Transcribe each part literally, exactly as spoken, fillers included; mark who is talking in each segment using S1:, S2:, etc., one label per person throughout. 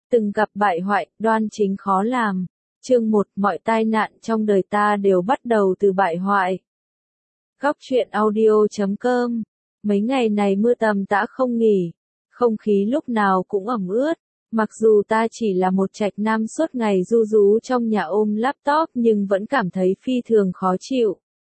S1: Từng gặp bại hoại, đoan chính khó làm. Chương một, mọi tai nạn trong đời ta đều bắt đầu từ bại hoại. Góc truyện audio chấm com. Mấy ngày này mưa tầm tã không nghỉ, không khí lúc nào cũng ẩm ướt. Mặc dù ta chỉ là một trạch nam suốt ngày ru rú trong nhà ôm laptop nhưng vẫn cảm thấy phi thường khó chịu.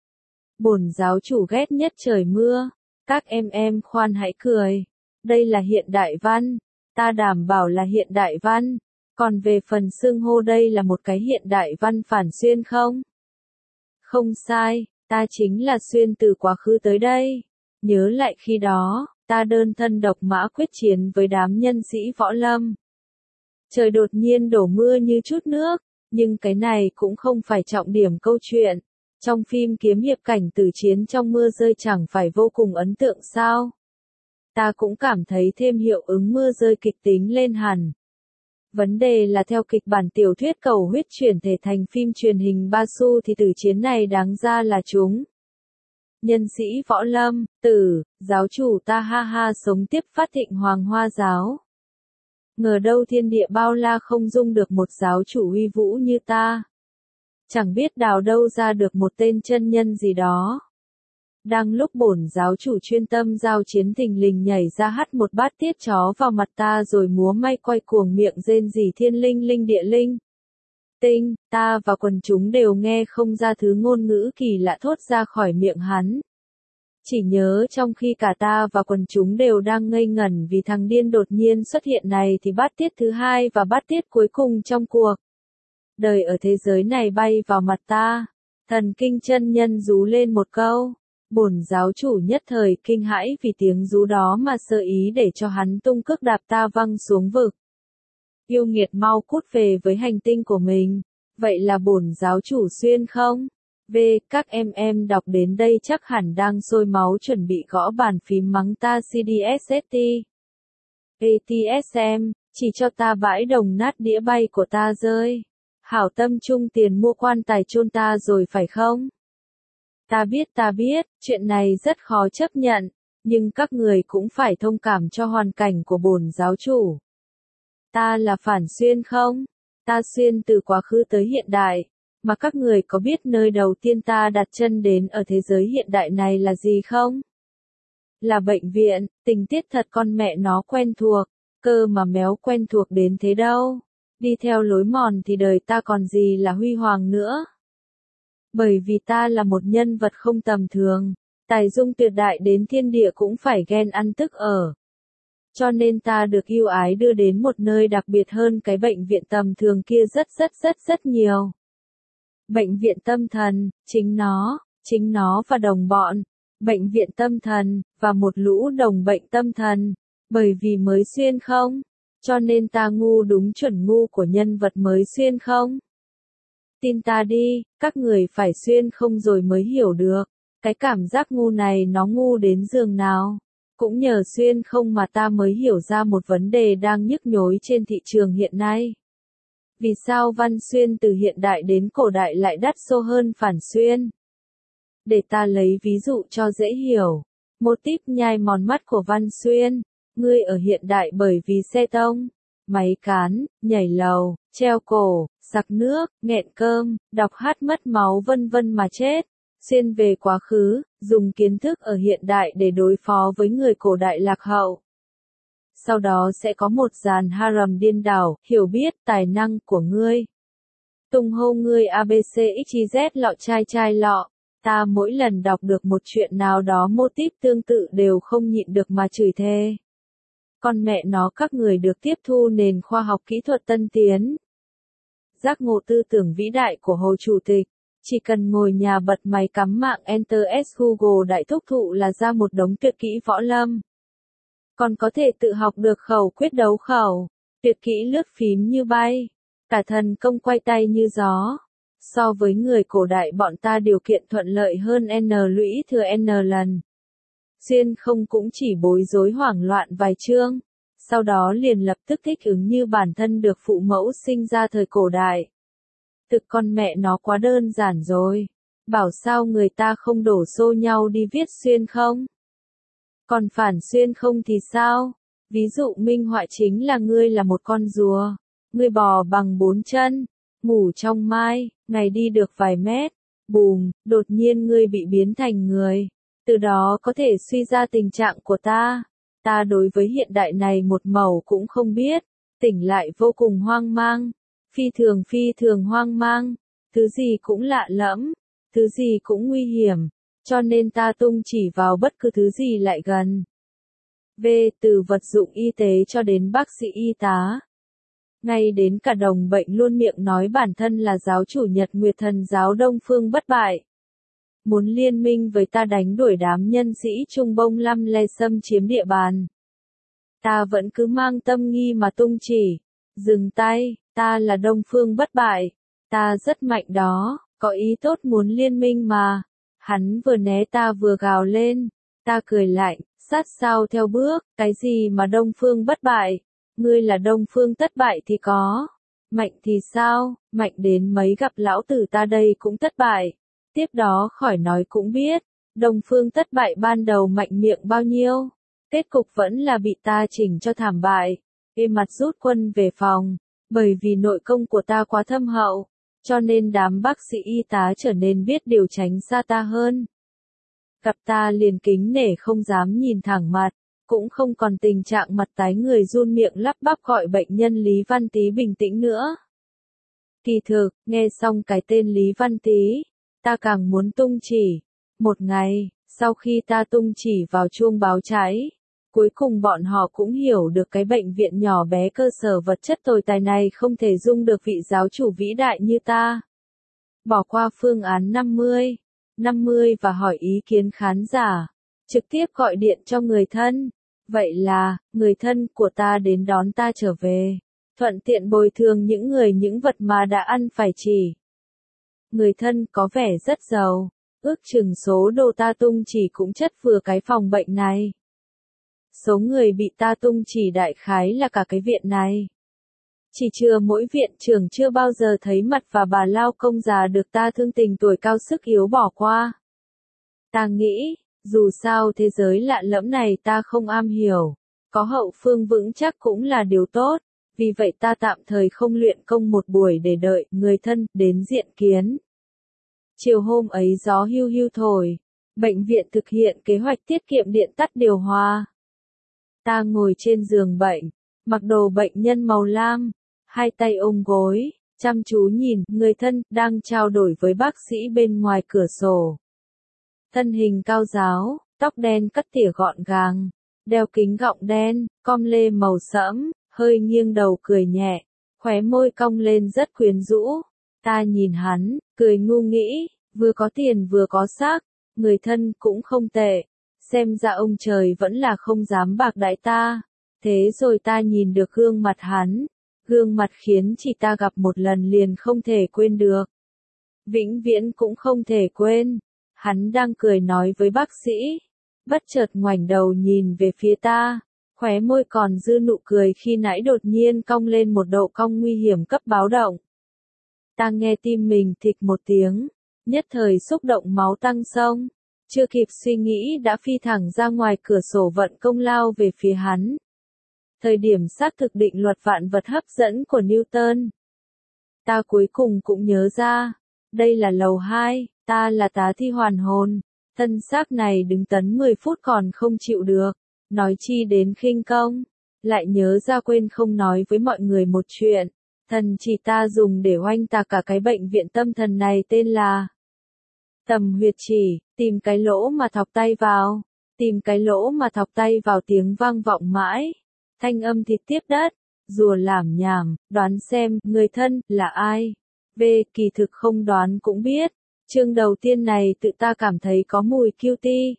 S1: Bổn giáo chủ ghét nhất trời mưa. Các em em khoan hãy cười. Đây là hiện đại văn. Ta đảm bảo là hiện đại văn. Còn về phần xưng hô đây là một cái hiện đại văn phản xuyên không? Không sai, ta chính là xuyên từ quá khứ tới đây. Nhớ lại khi đó, ta đơn thân độc mã quyết chiến với đám nhân sĩ võ lâm. Trời đột nhiên đổ mưa như chút nước, nhưng cái này cũng không phải trọng điểm câu chuyện. Trong phim kiếm hiệp cảnh tử chiến trong mưa rơi chẳng phải vô cùng ấn tượng sao? Ta cũng cảm thấy thêm hiệu ứng mưa rơi kịch tính lên hẳn. Vấn đề là theo kịch bản tiểu thuyết Cầu Huyết chuyển thể thành phim truyền hình ba xu thì tử chiến này đáng ra là chúng. Nhân sĩ võ lâm, tử, giáo chủ ta ha ha sống tiếp phát thịnh hoàng hoa giáo. Ngờ đâu thiên địa bao la không dung được một giáo chủ uy vũ như ta. Chẳng biết đào đâu ra được một tên chân nhân gì đó. Đang lúc bổn giáo chủ chuyên tâm giao chiến thình lình nhảy ra hắt một bát tiết chó vào mặt ta rồi múa may quay cuồng miệng rên rỉ thiên linh linh địa linh. Tinh, ta và quần chúng đều nghe không ra thứ ngôn ngữ kỳ lạ thốt ra khỏi miệng hắn. Chỉ nhớ trong khi cả ta và quần chúng đều đang ngây ngẩn vì thằng điên đột nhiên xuất hiện này thì bát tiết thứ hai và bát tiết cuối cùng trong cuộc đời ở thế giới này bay vào mặt ta. Thần kinh chân nhân rú lên một câu. Bổn giáo chủ nhất thời kinh hãi vì tiếng rú đó mà sơ ý để cho hắn tung cước đạp ta văng xuống vực. Yêu nghiệt mau cút về với hành tinh của mình. Vậy là bổn giáo chủ xuyên không? V. Các em em đọc đến đây chắc hẳn đang sôi máu chuẩn bị gõ bàn phím mắng ta xê đê ét ét tê. a tê ét em, chỉ cho ta bãi đồng nát đĩa bay của ta rơi. Hảo tâm chung tiền mua quan tài chôn ta rồi phải không? Ta biết ta biết, chuyện này rất khó chấp nhận, nhưng các người cũng phải thông cảm cho hoàn cảnh của bổn giáo chủ. Ta là phản xuyên không? Ta xuyên từ quá khứ tới hiện đại, mà các người có biết nơi đầu tiên ta đặt chân đến ở thế giới hiện đại này là gì không? Là bệnh viện, tình tiết thật con mẹ nó quen thuộc, cơ mà méo quen thuộc đến thế đâu. Đi theo lối mòn thì đời ta còn gì là huy hoàng nữa. Bởi vì ta là một nhân vật không tầm thường, tài dung tuyệt đại đến thiên địa cũng phải ghen ăn tức ở. Cho nên ta được yêu ái đưa đến một nơi đặc biệt hơn cái bệnh viện tầm thường kia rất rất rất rất nhiều. Bệnh viện tâm thần, chính nó, chính nó và đồng bọn. Bệnh viện tâm thần, và một lũ đồng bệnh tâm thần. Bởi vì mới xuyên không? Cho nên ta ngu đúng chuẩn ngu của nhân vật mới xuyên không? Tin ta đi, các người phải xuyên không rồi mới hiểu được. Cái cảm giác ngu này nó ngu đến giường nào. Cũng nhờ xuyên không mà ta mới hiểu ra một vấn đề đang nhức nhối trên thị trường hiện nay. Vì sao văn xuyên từ hiện đại đến cổ đại lại đắt xô hơn phản xuyên? Để ta lấy ví dụ cho dễ hiểu. Mô típ nhai mòn mắt của văn xuyên. Ngươi ở hiện đại bởi vì xe tông, máy cán, nhảy lầu, treo cổ, sặc nước, nghẹn cơm, đọc hát mất máu vân vân mà chết. Xuyên về quá khứ, dùng kiến thức ở hiện đại để đối phó với người cổ đại lạc hậu. Sau đó sẽ có một dàn harem điên đảo, hiểu biết tài năng của ngươi. Tung hô ngươi a bê xê ích y dét lọ chai chai lọ. Ta mỗi lần đọc được một chuyện nào đó mô típ tương tự đều không nhịn được mà chửi thề. Con mẹ nó các người được tiếp thu nền khoa học kỹ thuật tân tiến. Giác ngộ tư tưởng vĩ đại của Hồ Chủ tịch. Chỉ cần ngồi nhà bật máy cắm mạng Enter S Google đại thúc thụ là ra một đống tuyệt kỹ võ lâm. Còn có thể tự học được khẩu quyết đấu khẩu, tuyệt kỹ lướt phím như bay, cả thần công quay tay như gió. So với người cổ đại bọn ta điều kiện thuận lợi hơn N lũy thừa N lần. Xuyên không cũng chỉ bối rối hoảng loạn vài chương, sau đó liền lập tức thích ứng như bản thân được phụ mẫu sinh ra thời cổ đại. Thực con mẹ nó quá đơn giản rồi. Bảo sao người ta không đổ xô nhau đi viết xuyên không? Còn phản xuyên không thì sao? Ví dụ minh họa chính là ngươi là một con rùa, Ngươi bò bằng bốn chân, ngủ trong mai, ngày đi được vài mét, bùm, đột nhiên ngươi bị biến thành người. Từ đó có thể suy ra tình trạng của ta. Ta đối với hiện đại này một mẩu cũng không biết, tỉnh lại vô cùng hoang mang, phi thường phi thường hoang mang, thứ gì cũng lạ lẫm, thứ gì cũng nguy hiểm, cho nên ta tung chỉ vào bất cứ thứ gì lại gần. V. Từ vật dụng y tế cho đến bác sĩ y tá. Ngay đến cả đồng bệnh luôn miệng nói bản thân là giáo chủ Nhật Nguyệt Thần giáo Đông Phương bất bại. Muốn liên minh với ta đánh đuổi đám nhân sĩ Trung Bông lăm le xâm chiếm địa bàn. Ta vẫn cứ mang tâm nghi mà tung chỉ. Dừng tay, ta là Đông Phương bất bại. Ta rất mạnh đó, có ý tốt muốn liên minh mà. Hắn vừa né ta vừa gào lên. Ta cười lạnh, sát sao theo bước, cái gì mà Đông Phương bất bại? Ngươi là Đông Phương thất bại thì có. Mạnh thì sao, mạnh đến mấy gặp lão tử ta đây cũng thất bại. Tiếp đó khỏi nói cũng biết, Đông Phương thất bại ban đầu mạnh miệng bao nhiêu. Kết cục vẫn là bị ta chỉnh cho thảm bại. Ê mặt rút quân về phòng, bởi vì nội công của ta quá thâm hậu, cho nên đám bác sĩ y tá trở nên biết điều tránh xa ta hơn. Gặp ta liền kính nể không dám nhìn thẳng mặt, cũng không còn tình trạng mặt tái người run miệng lắp bắp gọi bệnh nhân Lý Văn Tý bình tĩnh nữa. Kỳ thực, nghe xong cái tên Lý Văn Tý, ta càng muốn tung chỉ. Một ngày, sau khi ta tung chỉ vào chuông báo cháy, cuối cùng bọn họ cũng hiểu được cái bệnh viện nhỏ bé cơ sở vật chất tồi tài này không thể dung được vị giáo chủ vĩ đại như ta. Bỏ qua phương án năm mươi, năm mươi và hỏi ý kiến khán giả, trực tiếp gọi điện cho người thân. Vậy là, người thân của ta đến đón ta trở về, thuận tiện bồi thường những người những vật mà đã ăn phải chỉ. Người thân có vẻ rất giàu, ước chừng số đồ ta tung chỉ cũng chất vừa cái phòng bệnh này. Số người bị ta tung chỉ đại khái là cả cái viện này. Chỉ chừa mỗi viện trưởng chưa bao giờ thấy mặt và bà lao công già được ta thương tình tuổi cao sức yếu bỏ qua. Ta nghĩ, dù sao thế giới lạ lẫm này ta không am hiểu, có hậu phương vững chắc cũng là điều tốt, vì vậy ta tạm thời không luyện công một buổi để đợi người thân đến diện kiến. Chiều hôm ấy gió hiu hiu thổi, bệnh viện thực hiện kế hoạch tiết kiệm điện tắt điều hòa. Ta ngồi trên giường bệnh, mặc đồ bệnh nhân màu lam, hai tay ôm gối, chăm chú nhìn người thân đang trao đổi với bác sĩ bên ngoài cửa sổ. Thân hình cao ráo, tóc đen cắt tỉa gọn gàng, đeo kính gọng đen, com lê màu sẫm, hơi nghiêng đầu cười nhẹ, khóe môi cong lên rất quyến rũ. Ta nhìn hắn, cười ngu nghĩ, vừa có tiền vừa có xác, người thân cũng không tệ, xem ra ông trời vẫn là không dám bạc đãi ta. Thế rồi ta nhìn được gương mặt hắn, gương mặt khiến chỉ ta gặp một lần liền không thể quên được. Vĩnh viễn cũng không thể quên. Hắn đang cười nói với bác sĩ, bất chợt ngoảnh đầu nhìn về phía ta, khóe môi còn dư nụ cười khi nãy đột nhiên cong lên một độ cong nguy hiểm cấp báo động. Ta nghe tim mình thịch một tiếng, nhất thời xúc động máu tăng sông, chưa kịp suy nghĩ đã phi thẳng ra ngoài cửa sổ vận công lao về phía hắn. Thời điểm xác thực định luật vạn vật hấp dẫn của Newton. Ta cuối cùng cũng nhớ ra, đây là lầu hai. Ta là tá thi hoàn hồn, thân xác này đứng tấn mười phút còn không chịu được, nói chi đến khinh công, lại nhớ ra quên không nói với mọi người một chuyện, thần chỉ ta dùng để oanh tạc cả cái bệnh viện tâm thần này tên là tầm huyệt chỉ, tìm cái lỗ mà thọc tay vào, tìm cái lỗ mà thọc tay vào tiếng vang vọng mãi, thanh âm thịt tiếp đất, rùa lảm nhảm, đoán xem, người thân, là ai? V. Kỳ thực không đoán cũng biết. Chương đầu tiên này tự ta cảm thấy có mùi guilty.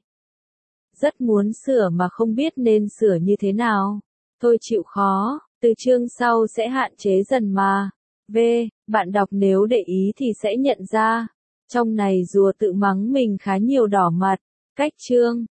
S1: Rất muốn sửa mà không biết nên sửa như thế nào. Thôi chịu khó, từ chương sau sẽ hạn chế dần mà. V. Bạn đọc nếu để ý thì sẽ nhận ra. Trong này rùa tự mắng mình khá nhiều đỏ mặt. Cách chương.